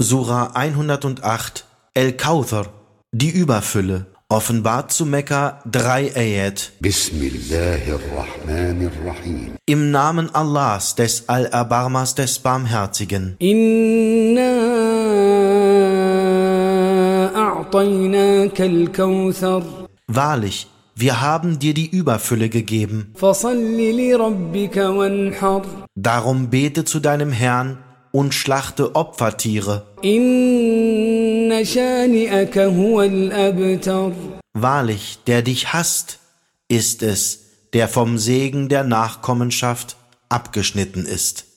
Sura 108, El-Kauthar, die Überfülle, offenbart zu Mekka 3 Ayat. Bismillahirrahmanirrahim. Im Namen Allahs, des Allerbarmers, des Barmherzigen. Inna a'tainaka al-Kauthar. Wahrlich, wir haben dir die Überfülle gegeben. Fasalli li rabbika wanhar. Darum bete zu deinem Herrn und schlachte Opfertiere. Inna shani'aka huwa al-abtar. Wahrlich, der dich hasst, ist es, der vom Segen der Nachkommenschaft abgeschnitten ist.